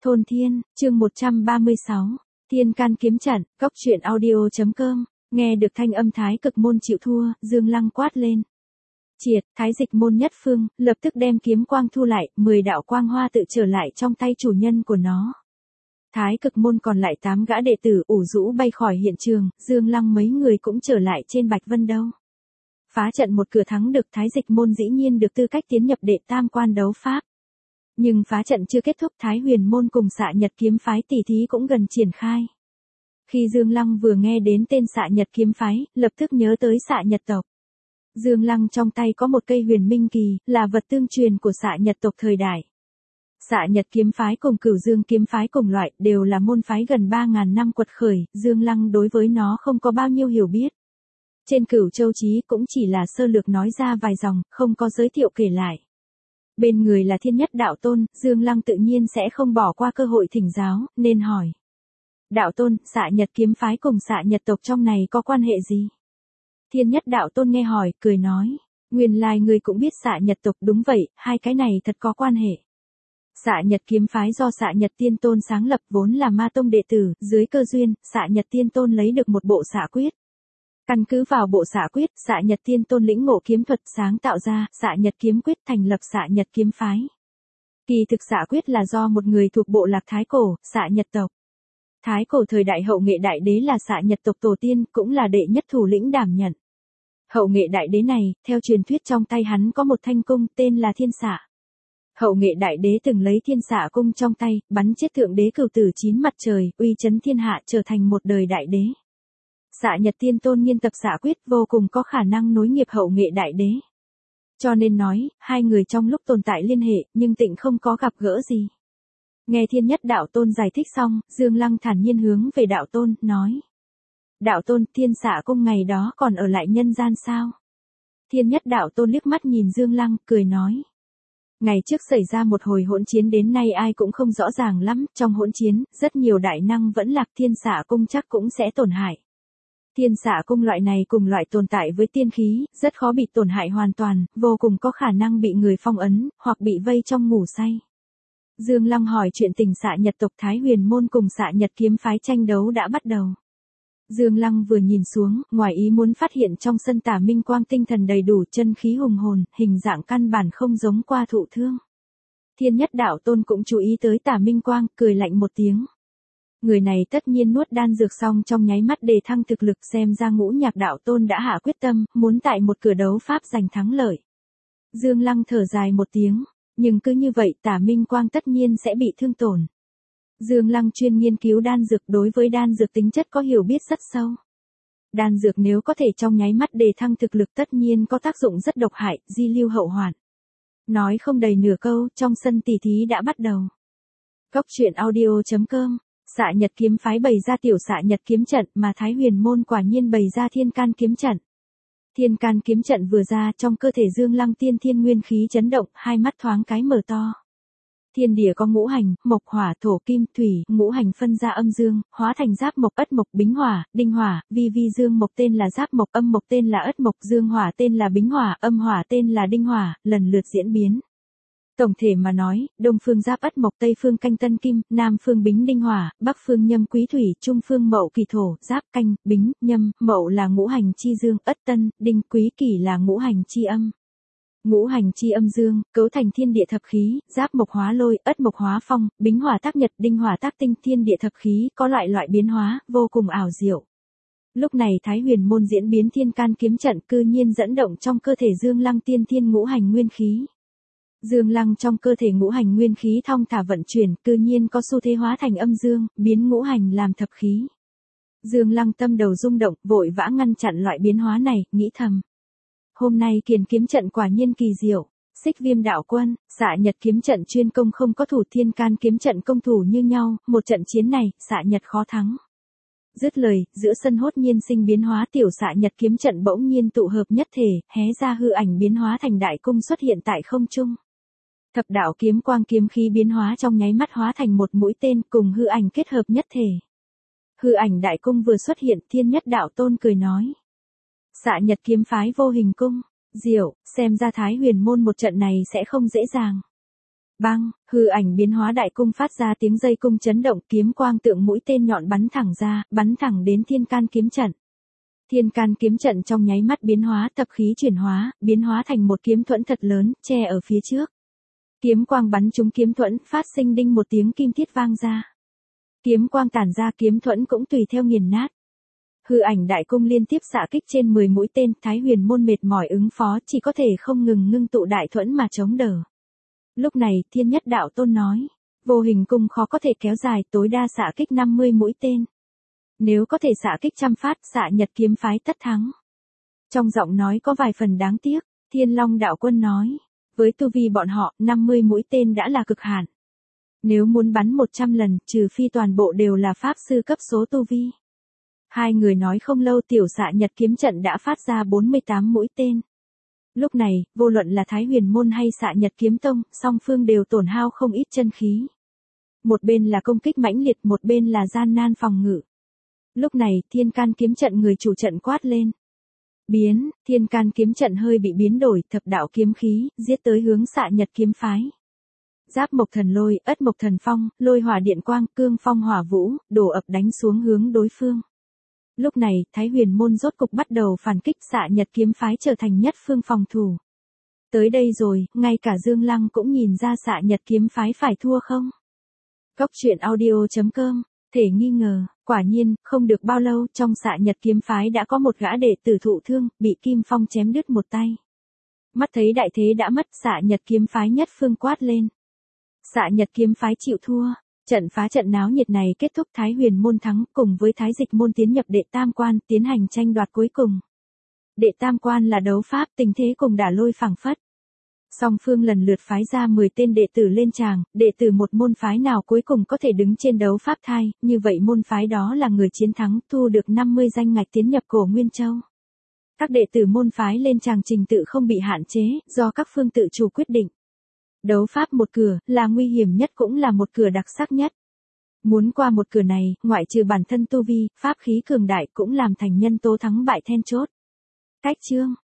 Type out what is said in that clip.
Thôn Thiên, chương 136, Thiên Can Kiếm Trận, Cốc truyện audio.com, nghe được thanh âm Thái Cực Môn chịu thua, Dương Lăng quát lên. Triệt, Thái Dịch Môn nhất phương, lập tức đem kiếm quang thu lại, 10 đạo quang hoa tự trở lại trong tay chủ nhân của nó. Thái Cực Môn còn lại 8 gã đệ tử ủ rũ bay khỏi hiện trường, Dương Lăng mấy người cũng trở lại trên Bạch Vân Đâu. Phá trận một cửa thắng được, Thái Dịch Môn dĩ nhiên được tư cách tiến nhập đệ tam quan đấu pháp. Nhưng phá trận chưa kết thúc, Thái Huyền Môn cùng Xạ Nhật kiếm phái tỷ thí cũng gần triển khai. Khi Dương Lăng vừa nghe đến tên Xạ Nhật kiếm phái, lập tức nhớ tới Xạ Nhật tộc. Dương Lăng trong tay có một cây huyền minh kỳ, là vật tương truyền của Xạ Nhật tộc thời đại. Xạ Nhật kiếm phái cùng Cửu Dương kiếm phái cùng loại, đều là môn phái gần 3.000 năm quật khởi, Dương Lăng đối với nó không có bao nhiêu hiểu biết. Trên Cửu Châu Chí cũng chỉ là sơ lược nói ra vài dòng, không có giới thiệu kể lại. Bên người là Thiên Nhất Đạo Tôn, Dương Lăng tự nhiên sẽ không bỏ qua cơ hội thỉnh giáo, nên hỏi. Đạo Tôn, Xạ Nhật kiếm phái cùng Xạ Nhật tộc trong này có quan hệ gì? Thiên Nhất Đạo Tôn nghe hỏi, cười nói. Nguyên lai người cũng biết Xạ Nhật tộc, đúng vậy, hai cái này thật có quan hệ. Xạ Nhật kiếm phái do Xạ Nhật Tiên Tôn sáng lập, vốn là Ma Tông đệ tử, dưới cơ duyên, Xạ Nhật Tiên Tôn lấy được một bộ xạ quyết. Căn cứ vào bộ xạ quyết, Xạ Nhật Tiên Tôn lĩnh ngộ kiếm thuật sáng tạo ra, Xạ Nhật kiếm quyết thành lập Xạ Nhật kiếm phái. Kỳ thực xạ quyết là do một người thuộc bộ lạc Thái Cổ, Xạ Nhật tộc. Thái Cổ thời đại Hậu Nghệ Đại Đế là Xạ Nhật tộc tổ tiên, cũng là đệ nhất thủ lĩnh đảm nhận. Hậu Nghệ Đại Đế này, theo truyền thuyết trong tay hắn có một thanh cung tên là Thiên Xạ. Hậu Nghệ Đại Đế từng lấy Thiên Xạ cung trong tay, bắn chết thượng đế Cửu Tử Chín Mặt Trời, uy chấn thiên hạ, trở thành một đời đại đế. Xạ Nhật Tiên Tôn nghiên tập xạ quyết, vô cùng có khả năng nối nghiệp Hậu Nghệ Đại Đế. Cho nên nói, hai người trong lúc tồn tại liên hệ, nhưng tịnh không có gặp gỡ gì. Nghe Thiên Nhất Đạo Tôn giải thích xong, Dương Lăng thản nhiên hướng về Đạo Tôn, nói. Đạo Tôn, Thiên Xạ cung ngày đó còn ở lại nhân gian sao? Thiên Nhất Đạo Tôn liếc mắt nhìn Dương Lăng, cười nói. Ngày trước xảy ra một hồi hỗn chiến, đến nay ai cũng không rõ ràng lắm, trong hỗn chiến, rất nhiều đại năng vẫn lạc, Thiên Xạ cung chắc cũng sẽ tổn hại. Thiên Xạ cung loại này cùng loại tồn tại với tiên khí, rất khó bị tổn hại hoàn toàn, vô cùng có khả năng bị người phong ấn, hoặc bị vây trong ngủ say. Dương Lăng hỏi chuyện tình Xạ Nhật tộc, Thái Huyền Môn cùng Xạ Nhật kiếm phái tranh đấu đã bắt đầu. Dương Lăng vừa nhìn xuống, ngoài ý muốn phát hiện trong sân Tả Minh Quang tinh thần đầy đủ, chân khí hùng hồn, hình dạng căn bản không giống qua thụ thương. Thiên Nhất Đạo Tôn cũng chú ý tới Tả Minh Quang, cười lạnh một tiếng. Người này tất nhiên nuốt đan dược xong trong nháy mắt đề thăng thực lực, xem ra Ngũ Nhạc Đạo Tôn đã hạ quyết tâm, muốn tại một cửa đấu pháp giành thắng lợi. Dương Lăng thở dài một tiếng, nhưng cứ như vậy Tả Minh Quang tất nhiên sẽ bị thương tổn. Dương Lăng chuyên nghiên cứu đan dược, đối với đan dược tính chất có hiểu biết rất sâu. Đan dược nếu có thể trong nháy mắt đề thăng thực lực tất nhiên có tác dụng rất độc hại, di lưu hậu hoạn. Nói không đầy nửa câu, trong sân tỷ thí đã bắt đầu. Cốc truyện audio.com, Xạ Nhật kiếm phái bày ra tiểu Xạ Nhật kiếm trận, mà Thái Huyền Môn quả nhiên bày ra Thiên Can kiếm trận. Thiên Can kiếm trận vừa ra, trong cơ thể Dương Lăng tiên thiên nguyên khí chấn động, hai mắt thoáng cái mở to. Thiên địa có ngũ hành, mộc hỏa thổ kim thủy, ngũ hành phân ra âm dương, hóa thành giáp mộc, ất mộc, bính hỏa, đinh hỏa, vi dương mộc tên là giáp mộc, âm mộc tên là ất mộc, dương hỏa tên là bính hỏa, âm hỏa tên là đinh hỏa, lần lượt diễn biến. Tổng thể mà nói, đông phương giáp ất mộc, tây phương canh tân kim, nam phương bính đinh hỏa, bắc phương nhâm quý thủy, trung phương mậu kỳ thổ, giáp canh, bính, nhâm, mậu là ngũ hành chi dương, ất tân, đinh, quý kỷ là ngũ hành chi âm. Ngũ hành chi âm dương, cấu thành thiên địa thập khí, giáp mộc hóa lôi, ất mộc hóa phong, bính hỏa tác nhật, đinh hỏa tác tinh, thiên địa thập khí, có loại biến hóa, vô cùng ảo diệu. Lúc này Thái Huyền Môn diễn biến Thiên Can kiếm trận, cư nhiên dẫn động trong cơ thể Dương Lăng tiên thiên ngũ hành nguyên khí. Dương Lăng trong cơ thể ngũ hành nguyên khí thong thả vận chuyển, cư nhiên có xu thế hóa thành âm dương, biến ngũ hành làm thập khí. Dương Lăng tâm đầu rung động, vội vã ngăn chặn loại biến hóa này, nghĩ thầm. Hôm nay Kiền kiếm trận quả nhiên kỳ diệu. Xích Viêm đạo quân, Xạ Nhật kiếm trận chuyên công không có thủ, Thiên Can kiếm trận công thủ như nhau, một trận chiến này, Xạ Nhật khó thắng. Dứt lời, giữa sân hốt nhiên sinh biến hóa, tiểu Xạ Nhật kiếm trận bỗng nhiên tụ hợp nhất thể, hé ra hư ảnh biến hóa thành đại cung xuất hiện tại không trung. Thập đạo kiếm quang kiếm khí biến hóa trong nháy mắt hóa thành một mũi tên, cùng hư ảnh kết hợp nhất thể. Hư ảnh đại cung vừa xuất hiện, Thiên Nhất Đạo Tôn cười nói. Xạ Nhật kiếm phái vô hình cung, diệu, xem ra Thái Huyền Môn một trận này sẽ không dễ dàng. Bang, hư ảnh biến hóa đại cung phát ra tiếng dây cung chấn động, kiếm quang tượng mũi tên nhọn bắn thẳng ra, bắn thẳng đến thiên can kiếm trận. Thiên can kiếm trận trong nháy mắt biến hóa, tập khí chuyển hóa, biến hóa thành một kiếm thuẫn thật lớn, che ở phía trước. Kiếm quang bắn trúng kiếm thuẫn, phát sinh đinh một tiếng kim thiết vang ra. Kiếm quang tản ra, kiếm thuẫn cũng tùy theo nghiền nát. Hư ảnh đại cung liên tiếp xạ kích trên 10 mũi tên, Thái Huyền môn mệt mỏi ứng phó, chỉ có thể không ngừng ngưng tụ đại thuẫn mà chống đỡ. Lúc này, Thiên Nhất Đạo Tôn nói, vô hình cung khó có thể kéo dài, tối đa xạ kích 50 mũi tên. Nếu có thể xạ kích trăm phát, xạ Nhật kiếm phái tất thắng. Trong giọng nói có vài phần đáng tiếc, Thiên Long Đạo Quân nói, với tu vi bọn họ, 50 mũi tên đã là cực hạn. Nếu muốn bắn 100 lần, trừ phi toàn bộ đều là pháp sư cấp số tu vi. Hai người nói không lâu, tiểu xạ Nhật kiếm trận đã phát ra 48 mũi tên. Lúc này, vô luận là Thái Huyền môn hay xạ Nhật kiếm tông, song phương đều tổn hao không ít chân khí. Một bên là công kích mãnh liệt, một bên là gian nan phòng ngự. Lúc này, thiên can kiếm trận người chủ trận quát lên. Biến, thiên can kiếm trận hơi bị biến đổi, thập đạo kiếm khí, giết tới hướng xạ Nhật kiếm phái. Giáp mộc thần lôi, ất mộc thần phong, lôi hỏa điện quang, cương phong hỏa vũ, đổ ập đánh xuống hướng đối phương. Lúc này, Thái Huyền môn rốt cục bắt đầu phản kích, xạ Nhật kiếm phái trở thành nhất phương phòng thủ. Tới đây rồi, ngay cả Dương Lăng cũng nhìn ra xạ Nhật kiếm phái phải thua không? Góc truyện audio.com, thể nghi ngờ, quả nhiên, không được bao lâu, trong xạ Nhật kiếm phái đã có một gã đệ tử thụ thương, bị Kim Phong chém đứt một tay. Mắt thấy đại thế đã mất, xạ Nhật kiếm phái nhất phương quát lên. Xạ Nhật kiếm phái chịu thua. Trận phá trận náo nhiệt này kết thúc, Thái Huyền môn thắng, cùng với Thái Dịch môn tiến nhập đệ tam quan, tiến hành tranh đoạt cuối cùng. Đệ tam quan là đấu pháp, tình thế cùng đả lôi phảng phất. Song phương lần lượt phái ra 10 tên đệ tử lên tràng, đệ tử một môn phái nào cuối cùng có thể đứng trên đấu pháp thai, như vậy môn phái đó là người chiến thắng, thu được 50 danh ngạch tiến nhập Cổ Nguyên Châu. Các đệ tử môn phái lên tràng trình tự không bị hạn chế, do các phương tự chủ quyết định. Đấu pháp một cửa, là nguy hiểm nhất cũng là một cửa đặc sắc nhất. Muốn qua một cửa này, ngoại trừ bản thân tu vi, pháp khí cường đại cũng làm thành nhân tố thắng bại then chốt. Cách chương